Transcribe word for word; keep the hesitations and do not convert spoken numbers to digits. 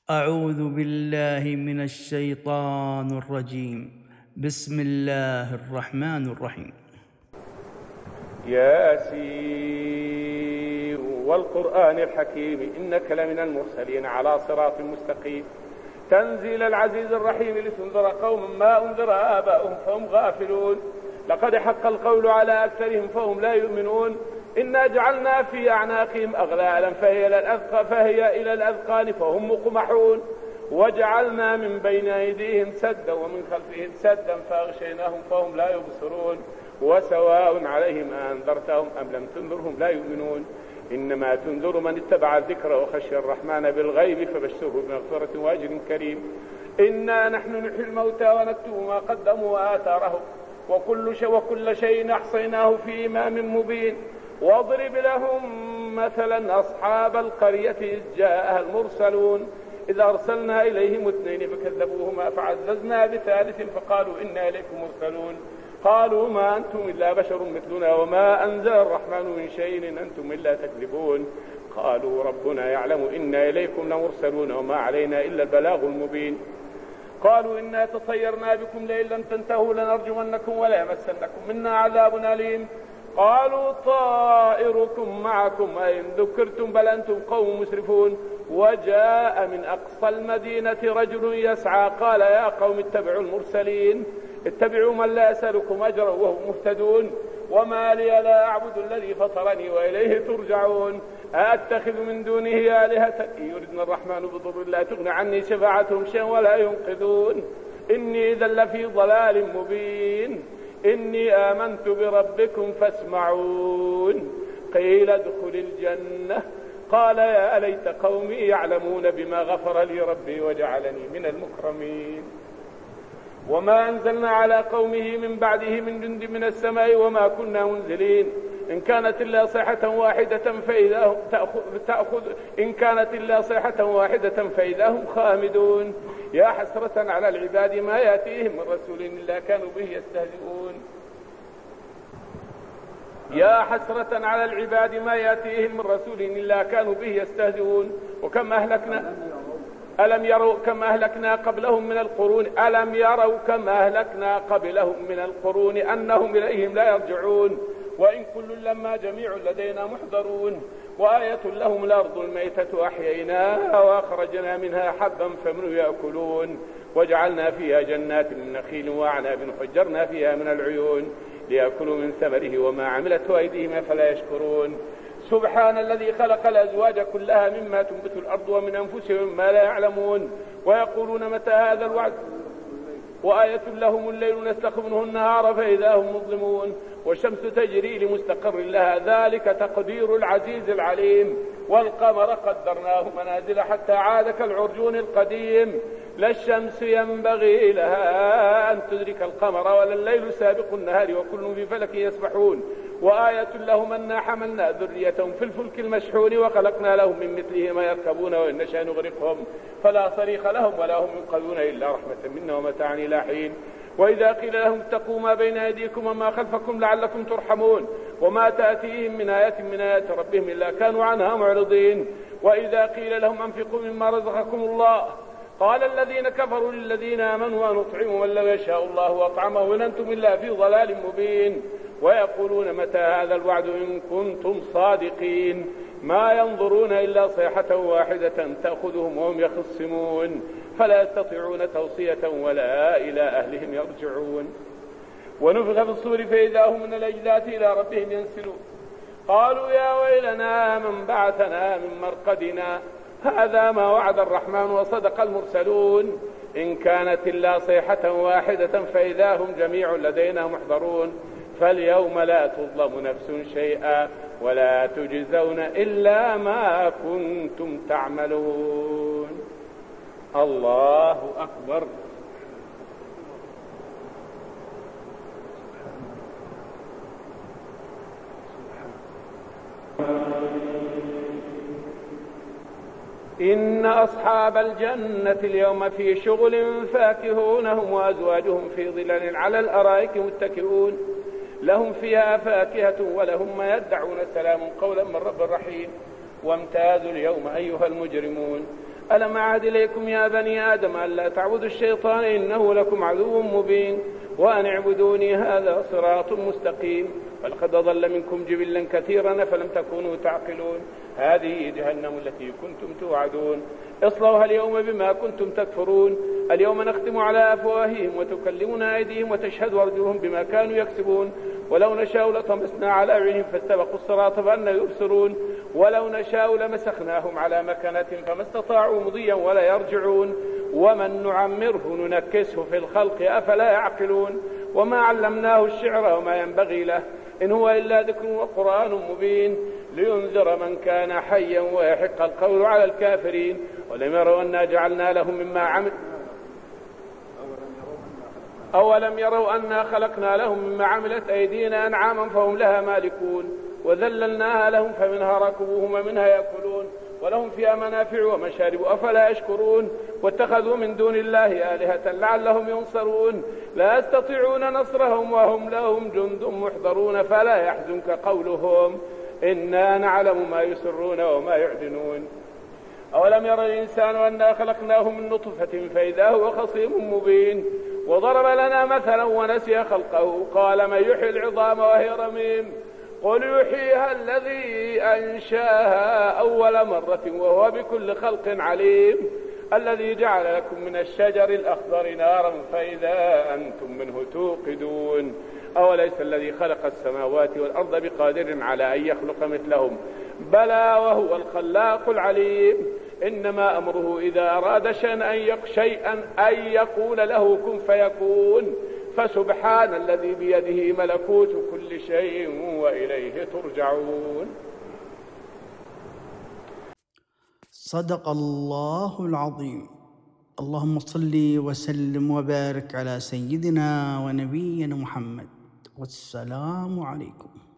أعوذ بالله من الشيطان الرجيم. بسم الله الرحمن الرحيم. ياسين والقرآن الحكيم إنك لمن المرسلين على صراط مستقيم تنزيل العزيز الرحيم لتنذر قوما ما أنذر آباؤهم فهم غافلون لقد حق القول على أكثرهم فهم لا يؤمنون إنا جعلنا في أعناقهم أغلالا فهي إلى الأذقان فهي إلى الأذقان فهم مقمحون وجعلنا من بين أيديهم سدا ومن خلفهم سدا فأغشيناهم فهم لا يبصرون وسواء عليهم أنذرتهم أم لم تنذرهم لا يؤمنون إنما تنذر من اتبع الذكر وخشي الرحمن بالغيب فبشره بمغفرة وأجر كريم. إنا نحن نحيي الموتى ونكتب ما قدموا وآثارهم وكل شيء وكل شيء أحصيناه في إمام مبين. واضرب لهم مثلا أصحاب القرية إذ جاءها المرسلون إذ أرسلنا إليهم اثنين فكذبوهما فعززنا بثالث فقالوا إنا إليكم مرسلون قالوا ما أنتم إلا بشر مثلنا وما أنزل الرحمن من شيء إن أنتم إلا تكذبون قالوا ربنا يعلم إنا إليكم لمرسلون وما علينا إلا البلاغ المبين. قالوا إنا تطيرنا بكم لئن لم تنتهوا لنرجمنكم ولا يمسنكم منا عذاب أليم. قالوا طائركم معكم أئن ذكرتم بل أنتم قوم مسرفون. وجاء من أقصى المدينة رجل يسعى قال يا قوم اتبعوا المرسلين اتبعوا من لا يسألكم أجرا وهم مهتدون. وما لي لا أعبد الذي فطرني وإليه ترجعون. أتخذ من دونه آلهة إن يردنا الرحمن بضر لا تغن عني شفاعتهم شيئا ولا ينقذون إني إذا لفي ضلال مبين. إني آمنت بربكم فاسمعون. قيل ادخل الجنة قال يا ليت قومي يعلمون بما غفر لي ربي وجعلني من المكرمين. وما أنزلنا على قومه من بعده من جند من السماء وما كنا منزلين إن كانت إلا صيحة واحدة فإذا هم تأخذ, تأخذ إن كانت إلا صيحة واحدة فإذا هم خامدون. يا حسرة على العباد ما يأتيهم من رسول إلا كانوا به يستهزئون. يا حسرة على العباد ما يأتيهم من رسول إلا كانوا به يستهزئون. وكم أهلكنا ألم يروا كم أهلكنا قبلهم من القرون ألم يروا كم أهلكنا قبلهم من القرون أنهم إليهم لا يرجعون. وإن كل لما جميع لدينا محضرون. وآية لهم الأرض الميتة أحييناها وأخرجنا منها حبا فمنه يأكلون. وجعلنا فيها جنات من نخيل وأعناب فجرنا فيها من العيون ليأكلوا من ثمره وما عملته أيديهم فلا يشكرون. سبحان الذي خلق الأزواج كلها مما تنبت الأرض ومن أنفسهم ما لا يعلمون. ويقولون متى هذا الوعد وآية لهم الليل نسلخ منه النهار فإذا هم مظلمون. والشمس تجري لمستقر لها ذلك تقدير العزيز العليم. والقمر قدرناه منازل حتى عاد كالعرجون القديم. لا الشمس ينبغي لها أن تدرك القمر ولا الليل سابق النهار وكل في فلك يسبحون. وآية لهم أنا حملنا ذريتهم في الفلك المشحون وخلقنا لهم من مثله ما يركبون وإن نشاء نغرقهم فلا صريخ لهم ولا هم ينقذون إلا رحمة منا ومتاعا إلى حين. وإذا قيل لهم اتقوا ما بين أيديكم وما خلفكم لعلكم ترحمون وما تأتيهم من آية من آيات ربهم إلا كانوا عنها معرضين. وإذا قيل لهم أنفقوا مما رزقكم الله قال الذين كفروا للذين آمنوا ونطعم من لو يشاء الله وأطعمه وإن أنتم إلا في ضلال مبين. ويقولون متى هذا الوعد إن كنتم صادقين ما ينظرون إلا صيحة واحدة تأخذهم وهم يخصمون فلا يستطيعون توصية ولا إلى أهلهم يرجعون. ونفخ في الصور فإذا هم من الأجداث إلى ربهم ينسلون. قالوا يا ويلنا من بعثنا من مرقدنا هذا ما وعد الرحمن وصدق المرسلون إن كانت إلا صيحة واحدة فإذا هم جميع لدينا محضرون. فاليوم لا تظلم نفس شيئا ولا تجزون إلا ما كنتم تعملون. الله أكبر. إن أصحاب الجنة اليوم في شغل فاكهون هم وأزواجهم في ظلال على الأرائك متكئون لهم فيها فاكهة ولهم ما يدعون سلام قولا من رب رحيم. وامتازوا اليوم أيها المجرمون ألم أعهد إليكم يا بني آدم ألا تعبدوا الشيطان إنه لكم عدو مبين وأن اعبدوني هذا صراط مستقيم ولقد ضل منكم جبلا كثيرا فلم تكونوا تعقلون هذه جهنم التي كنتم توعدون اصلوها اليوم بما كنتم تكفرون اليوم نختم على أفواههم وتكلمنا أيديهم وتشهد أرجلهم بما كانوا يكسبون ولو نشاء لطمسنا على أعينهم فاستبقوا الصراط فأنى يبصرون ولو نشاء لمسخناهم على مكانتهم فما استطاعوا مضيا ولا يرجعون ومن نعمره ننكسه في الخلق أفلا يعقلون وما علمناه الشعر وما ينبغي له إن هو إلا ذكر وقرآن مبين لينذر من كان حيا ويحق القول على الكافرين ولم يروا أنا جعلنا لهم مما عمل أولم يروا أنا خلقنا لهم مما عملت أيدينا أنعاما فهم لها مالكون وذللناها لهم فمنها ركوبهم ومنها يأكلون ولهم فيها منافع ومشارب أفلا يشكرون واتخذوا من دون الله آلهة لعلهم ينصرون لا يستطيعون نصرهم وهم لهم جند محضرون فلا يحزنك قولهم إنا نعلم ما يسرون وما يعلنون أولم ير الإنسان أنا خلقناه من نطفة فإذا هو خصيم مبين وضرب لنا مثلا ونسي خلقه قال من يحيي العظام وهي رميم قل يحييها الذي أنشاها أول مرة وهو بكل خلق عليم الذي جعل لكم من الشجر الأخضر نارا فإذا أنتم منه توقدون أوليس الذي خلق السماوات والأرض بقادر على أن يخلق مثلهم بلى وهو الخلاق العليم إنما أمره إذا أراد شيئا أن يقول له كن فيكون فسبحان الذي بيده ملكوت كل شيء وإليه ترجعون. صدق الله العظيم. اللهم صل وسلم وبارك على سيدنا ونبينا محمد والسلام عليكم.